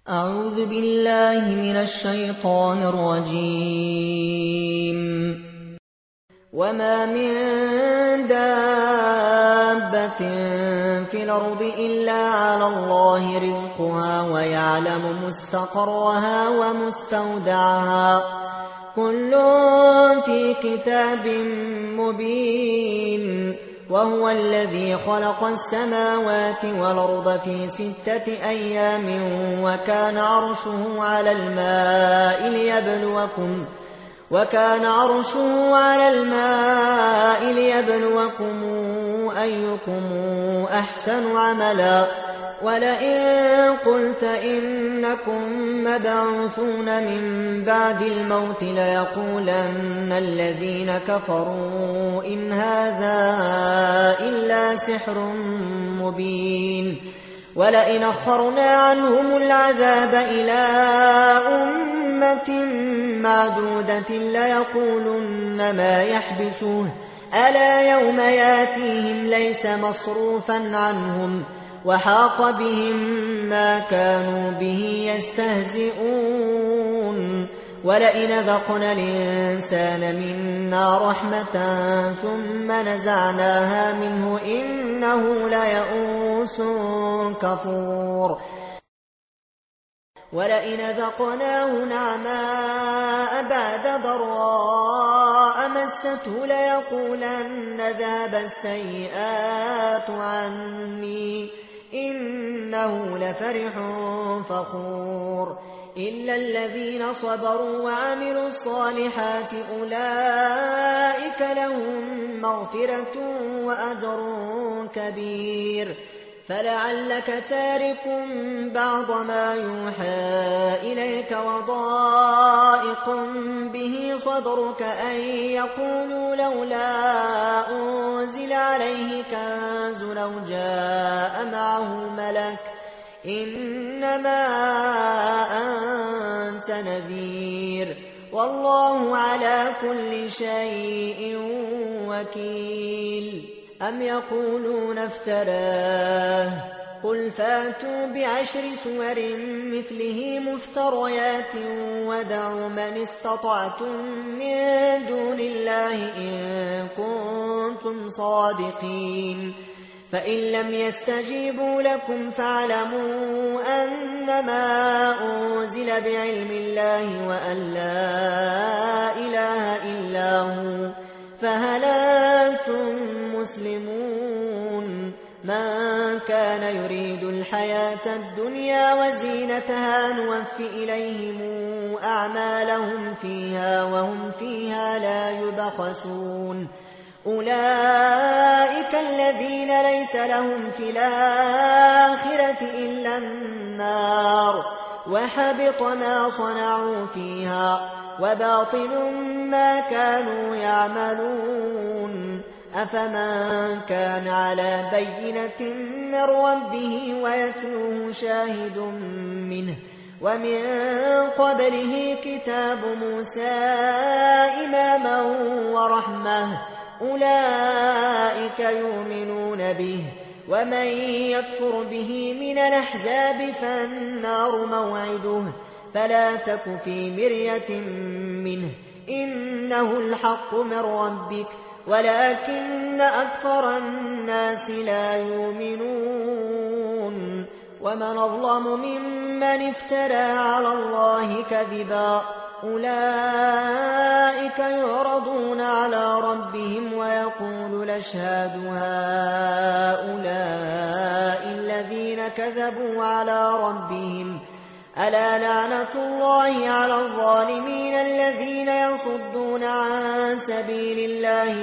أعوذ بالله من الشيطان الرجيم. وما من دابة في الأرض إلا على الله رزقها ويعلم مستقرها ومستودعها كل في كتاب مبين. وهو الذي خلق السماوات والأرض في 6 أيام وكان عرشه على الماء ليبلوكم أيكم أحسن عملا. ولئن قلت إنكم مبعوثون من بعد الموت ليقولن الذين كفروا إن هذا إلا سحر مبين. ولئن أخرنا عنهم العذاب إلى أمة معدودة ليقولن ما يحبسوه ألا يوم ياتيهم ليس مصروفا عنهم وحاق بهم ما كانوا به يستهزئون. ولئن ذقنا الإنسان منا رحمة ثم نزعناها منه إنه ليئوس كفور. ولئن ذقناه نعماء بعد ضراء مسته ليقولن ذهب السيئات عني إنه لفرح فخور. إلا الذين صبروا وعملوا الصالحات أولئك لهم مغفرة وأجر كبير. فلعلك تارك بعض ما يوحى إليك وضائق به صدرك أن يقولوا لولا أنزل عليه كنز لو جاء معه ملك إنما أنت نذير والله على كل شيء وكيل. أم يقولون افتراه قل فاتوا ب10 سور مثله مفتريات ودعوا من استطعتم من دون الله إن كنتم صادقين. فإن لم يستجيبوا لكم فاعلموا أنما أنزل بعلم الله وأن لا إله إلا هو فهل أنتم مسلمون. من كان يريد الحياة الدنيا وزينتها نوفي إليهم أعمالهم فيها وهم فيها لا يبخسون. أولئك الذين ليس لهم في الآخرة إلا النار وحبط ما صنعوا فيها وباطل ما كانوا يعملون. أفمن كان على بينة من ربه ويتلوه شاهد منه ومن قبله كتاب موسى إماما ورحمة أولئك يؤمنون به. ومن يكفر به من الأحزاب فالنار موعده فلا تك في مرية منه إنه الحق من ربك ولكن أكثر الناس لا يؤمنون. ومن أظلم ممن افترى على الله كذبا أولئك يعرضون على ربهم ويقول الأشهاد هؤلاء الذين كذبوا على ربهم ألا لعنة الله على الظالمين الذين يصدون عن سبيل الله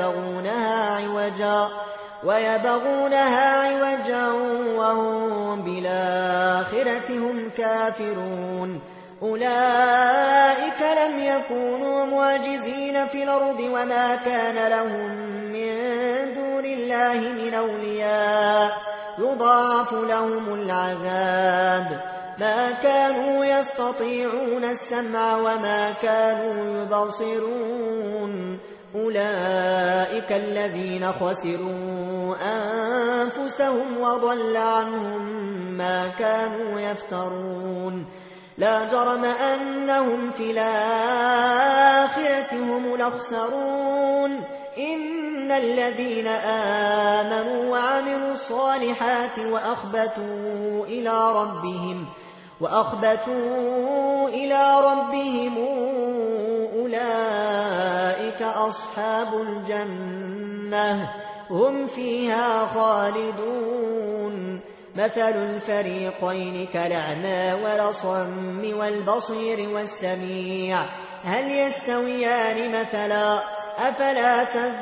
ويبغونها عوجا وهم بالآخرة هم كافرون. أولئك لم يكونوا معجزين في الأرض وما كان لهم من دون الله من أولياء يضاعف لهم العذاب ما كانوا يستطيعون السمع وما كانوا يبصرون. أولئك الذين خسروا أنفسهم وضل عنهم ما كانوا يفترون لا جرم أنهم في الآخرة هم الأخسرون إن الذين آمنوا وعملوا الصالحات وأخبتوا إلى ربهم أولئك أصحاب الجنة هم فيها خالدون مثل الفريقين كالأعمى والأصم والبصير والسميع هل يستويان مثلا أفلا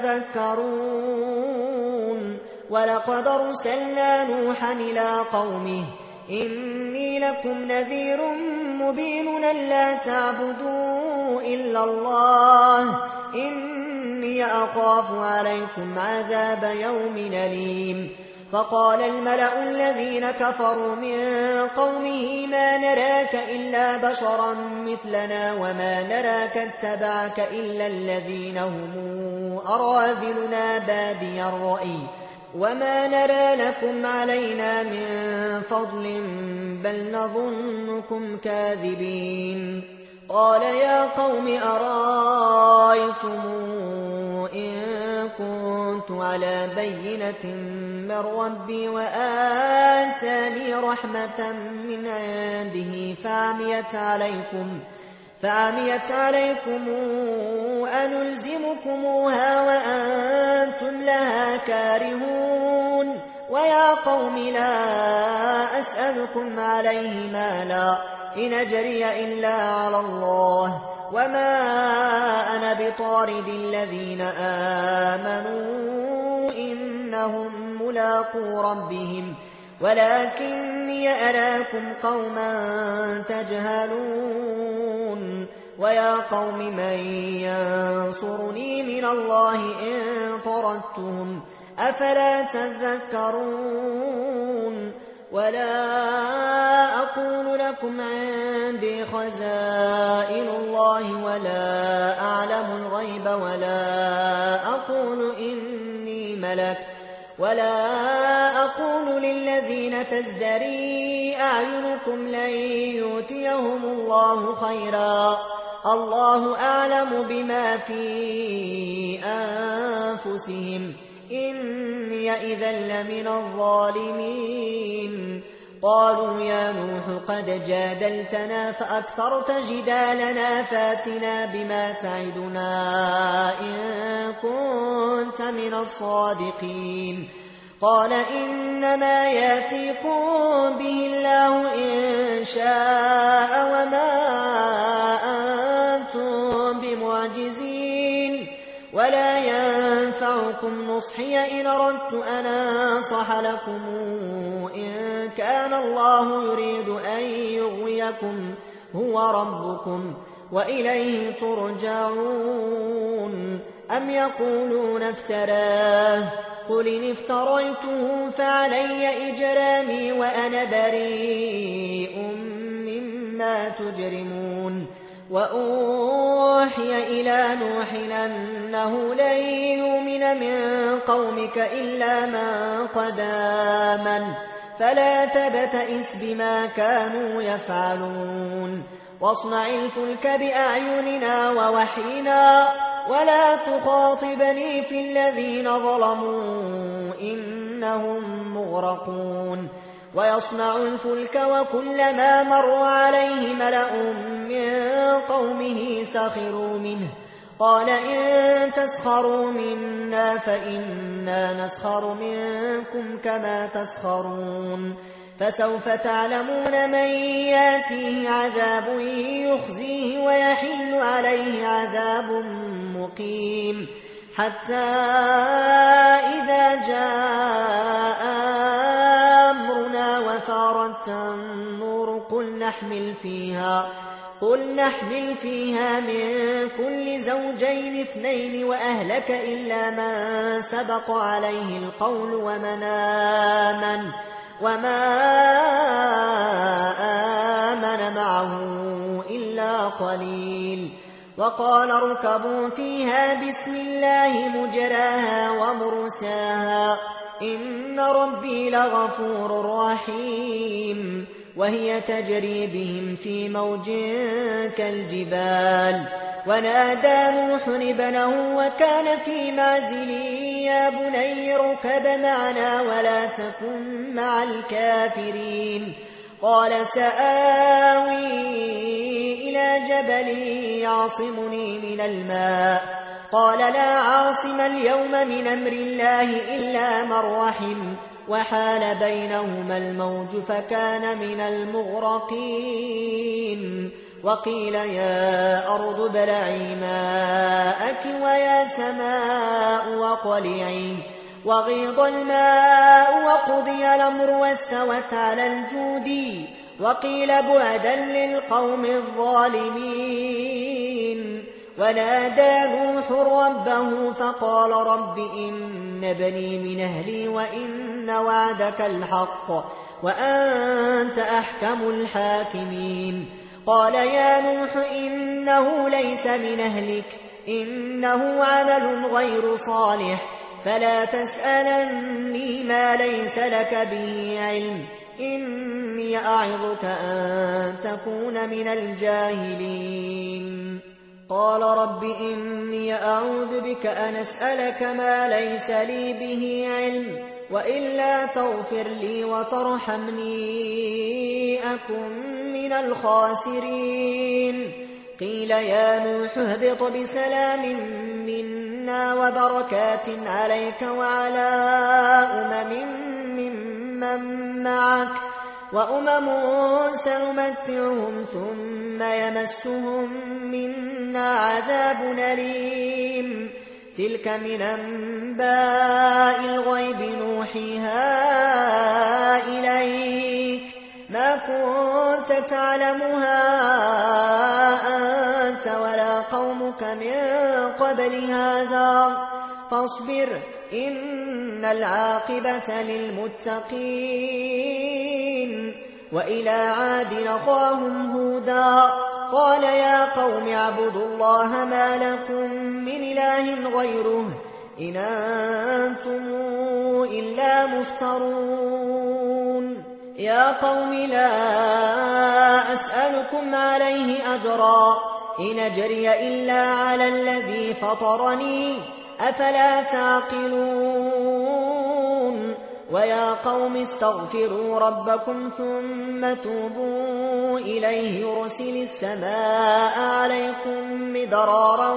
تذكرون ولقد أرسلنا نوحا إلى قومه إني لكم نذير مبين ألا تعبدوا إلا الله إني أخاف عليكم عذاب يوم أليم فقال الملأ الذين كفروا من قومه ما نراك إلا بشرا مثلنا وما نراك اتبعك إلا الذين هم أراذلنا بادي الرأي وما نرى لكم علينا من فضل بل نظنكم كاذبين قال يا قوم أرأيتم إن كنت على بينة من ربي وآتاني رحمة من عنده فعميت عليكم أنلزمكموها وأنتم لها كارهون ويا قوم لا أسألكم عليه مالا إن أجري إلا على الله وما أنا بطارد الذين آمنوا إنهم ملاقو ربهم ولكني أراكم قوما تجهلون ويا قوم من ينصرني من الله إن طردتهم أفلا تذكرون ولا أقول لكم عندي خزائن الله ولا أعلم الغيب ولا أقول إني ملك ولا أقول للذين تزدري أعينكم لن يؤتيهم الله خيرا الله أعلم بما في أنفسهم إني إذا لمن الظالمين قالوا يا نوح قد جادلتنا فأكثرت جدالنا فاتنا بما تعدنا إن كنت من الصادقين قال إنما ياتيكم به الله إن شاء وما أنتم بمعجزين ولا ينفعكم نصحي إن أردت أن أنصح لكم إن كان الله يريد أن يغويكم هو ربكم وإليه ترجعون أم يقولون افتراه قل إن افتريته فعلي إجرامي وأنا بريء مما تجرمون وأوحي إلى نوح أنه لن يؤمن من قومك إلا من قد آمن فلا تبتئس بما كانوا يفعلون واصنع الفلك بأعيننا ووحينا ولا تخاطبني في الذين ظلموا إنهم مغرقون ويصنع الفلك وكلما مر عليه ملأ من قومه سخروا منه قال إن تسخروا منا فإنا نسخر منكم كما تسخرون فسوف تعلمون من ياتيه عذاب يخزيه ويحل عليه عذاب مقيم حتى إذا جاء أمرنا وفارت النور قل نحمل فيها من كل زوجين اثنين وأهلك إلا من سبق عليه القول وما آمن معه إلا قليل وقال اركبوا فيها بسم الله مجراها ومرساها إن ربي لغفور رحيم. وهي تجري بهم في موج كالجبال ونادى نوح ابنه وكان في معزل يا بني اركب معنا ولا تكن مع الكافرين. قال سآوي إلى جبل يعصمني من الماء. قال لا عاصم اليوم من أمر الله إلا من رحم وحال بينهما الموج فكان من المغرقين. وقيل يا أرض ابلعي ماءك ويا سماء وقلعي وغيض الماء وقضي الأمر واستوت على الجود. وقيل بعدا للقوم الظالمين. ونادى نوح ربه فقال رب إن ابني من أهلي وإن وعدك الحق وأنت أحكم الحاكمين. قال يا نوح إنه ليس من أهلك إنه عمل غير صالح فلا تسألني ما ليس لك به علم إني أعظك أن تكون من الجاهلين. قال رب إني أعوذ بك أن أسألك ما ليس لي به علم وإلا تغفر لي وترحمني أكن من الخاسرين. قيل يا نوح اهبط بسلام منا وبركات عليك وعلى ممن معك وأمم سنمتعهم ثم يمسهم منا عذاب أليم. تلك من أنباء الغيب نوحيها إليك ما كنت تعلمها أنت ولا قومك من قبل هذا فاصبر إن العاقبة للمتقين. وإلى عاد أخاهم هودا قال يا قوم اعبدوا الله ما لكم من إله غيره إن أنتم إلا مفترون. يا قوم لا أسألكم عليه أجرا إن أجري إلا على الذي فطرني أفلا تعقلون. ويا قوم استغفروا ربكم ثم توبوا إليه يرسل السماء عليكم مدرارا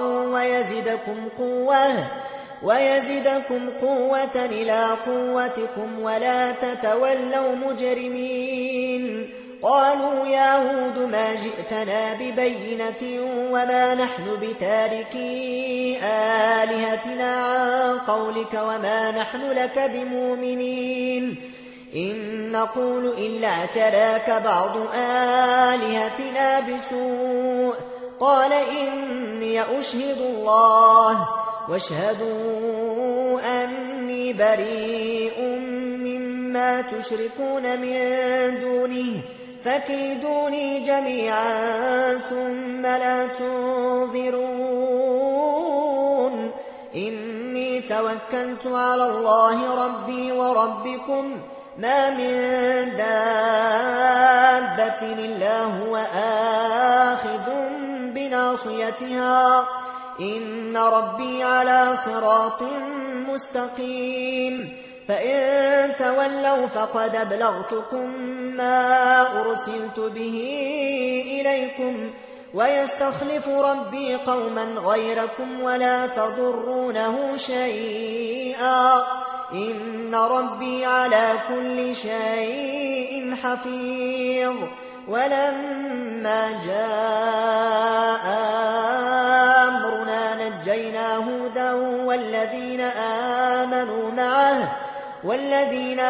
ويزدكم قوة إلى قوتكم ولا تتولوا مجرمين. قالوا يا هود ما جئتنا ببينة وما نحن بتاركي آلهتنا عن قولك وما نحن لك بمؤمنين إن نقول إلا اعتراك بعض آلهتنا بسوء. قال إني أشهد الله واشهدوا أني بريء مما تشركون من دونه فكيدوني جميعا ثم لا تنظرون. إني توكلت على الله ربي وربكم ما من دابة إلا هو آخذ بناصيتها إن ربي على صراط مستقيم. فإن تولوا فقد أبلغتكم ما أرسلت به إليكم ويستخلف ربي قوما غيركم ولا تضرونه شيئا إن ربي على كل شيء حفيظ. ولما جاء أمرنا نجينا هودا والذين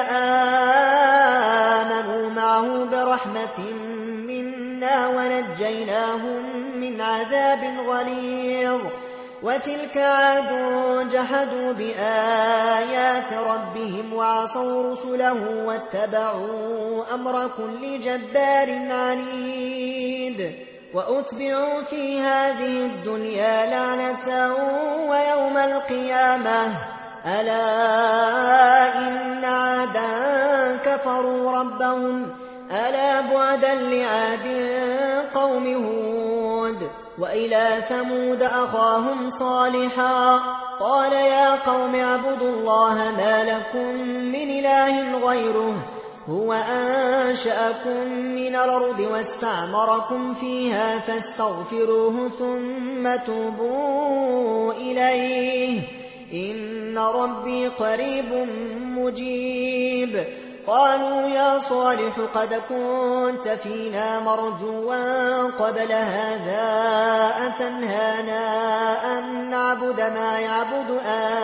آمنوا معه برحمة منا ونجيناهم من عذاب غليظ. وتلك عاد جحدوا بآيات ربهم وعصوا رسله واتبعوا أمر كل جبار عنيد. وأتبعوا في هذه الدنيا لعنة ويوم القيامة ألا إن عادا كفروا ربهم ألا بعدا لعاد قوم هود وإلى ثمود أخاهم صالحا قال يا قوم اعبدوا الله ما لكم من إله غيره هو أنشأكم من الأرض واستعمركم فيها فاستغفروه ثم توبوا إليه إن ربي قريب مجيب قالوا يا صالح قد كنت فينا مرجوا قبل هذا أتنهانا أن نعبد ما يعبد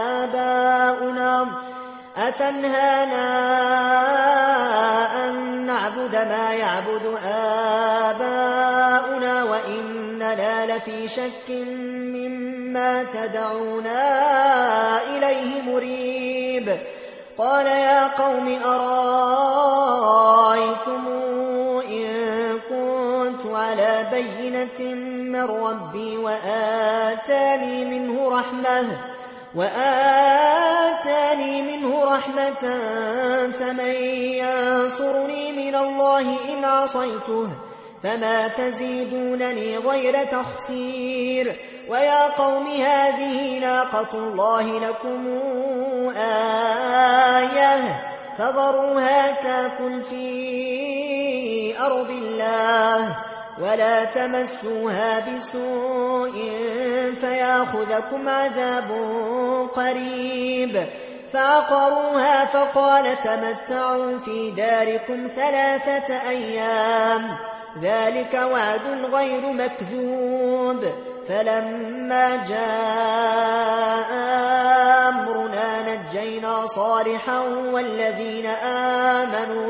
آباؤنا وإننا لفي شك مما تدعونا إليه مريب قال يا قوم أرأيتم إن كنت على بينة من ربي وآتاني منه رحمة فمن ينصرني من الله إن عصيته فما تزيدونني غير تخسير ويا قوم هذه ناقة الله لكم آية فذروها تاكل في أرض الله ولا تمسوها بسوء فياخذكم عذاب قريب فعقروها فقال تمتعوا في داركم 3 أيام ذلك وعد غير مكذوب فلما جاء أمرنا نجينا صالحا والذين آمنوا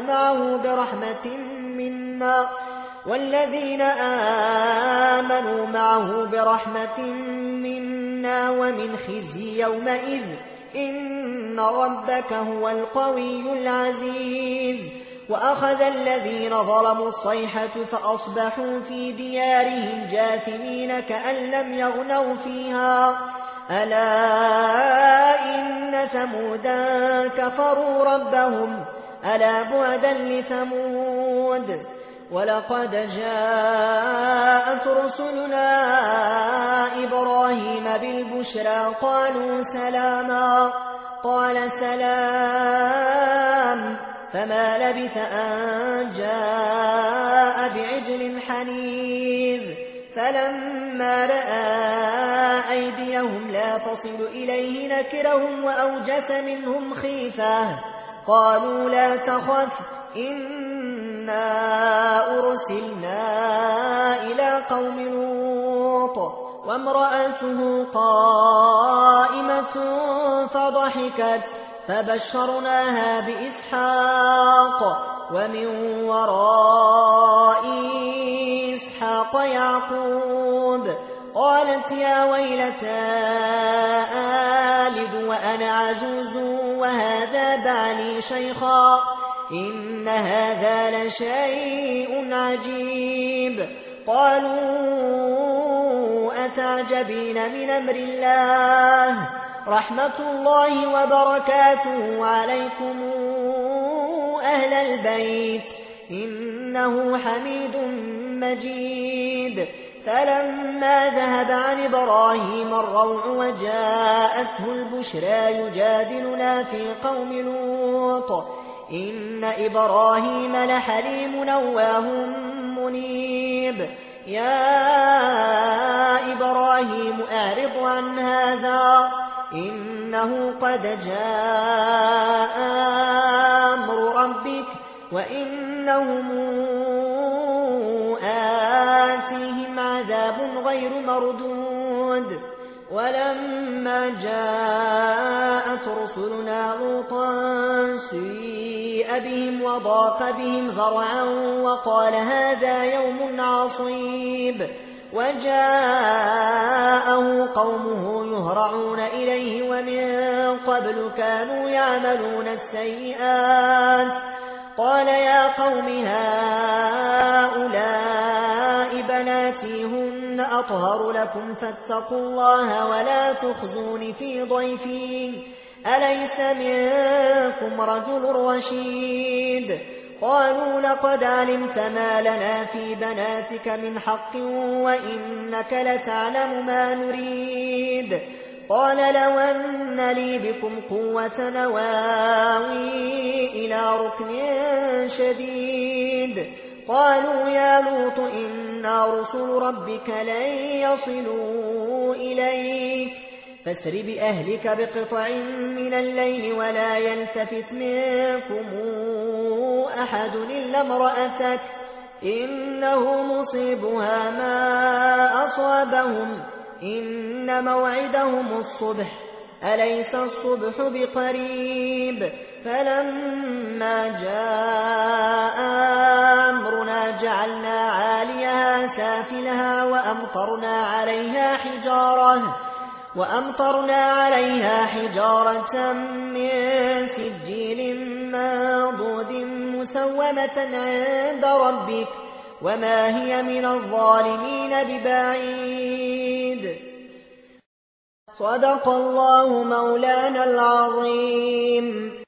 معه برحمة منا ومن خزي يومئذ إن ربك هو القوي العزيز وأخذ الذين ظلموا الصيحة فأصبحوا في ديارهم جاثمين كأن لم يغنوا فيها ألا إن ثمودا كفروا ربهم ألا بعدا لثمود ولقد جاءت رسلنا إبراهيم بالبشرى قالوا سلاما قال سلام فما لبث أن جاء بعجل حنيذ فلما رأى أيديهم لا تصل إليه نكرهم وأوجس منهم خيفة قالوا لا تخف إنا أرسلنا إلى قوم لوط وامرأته قائمة فضحكت فبشرناها بإسحاق ومن وراء إسحاق يعقوب قالت يا ويلتى آلد وأنا عجوز وهذا بعلي شيخا إن هذا لشيء عجيب قالوا أتعجبين من أمر الله رحمة الله وبركاته عليكم أهل البيت إنه حميد مجيد فلما ذهب عن إبراهيم الروع وجاءته البشرى يجادلنا في قوم لوط إن إبراهيم لحليم أواه منيب يا إبراهيم أعرض عن هذا إنه قد جاء أمر ربك وإنهم آتيهم عذاب غير مردود ولما جاءت رسلنا لوطا سيء بهم وضاق بهم ذرعا وقال هذا يوم عصيب وجاءه قومه يهرعون إليه ومن قبل كانوا يعملون السيئات قال يا قوم هؤلاء بناتي هن أطهر لكم فاتقوا الله ولا تخزون في ضيفي أليس منكم رجل رشيد؟ قالوا لقد علمت ما لنا في بناتك من حق وإنك لتعلم ما نريد. قال لو أن لي بكم قوة نواوي إلى ركن شديد. قالوا يا لوط إنا رسل ربك لن يصلوا إليك فاسر بأهلك بقطع من الليل ولا يلتفت منكم أحد إلا امرأتك إنه مصيبها ما أصابهم إن موعدهم الصبح أليس الصبح بقريب؟ فلما جاء أمرنا جعلنا عاليها سافلها وأمطرنا عليها حجارة من سجيل منضود مسومة عند ربك وما هي من الظالمين ببعيد. صدق الله مولانا العظيم.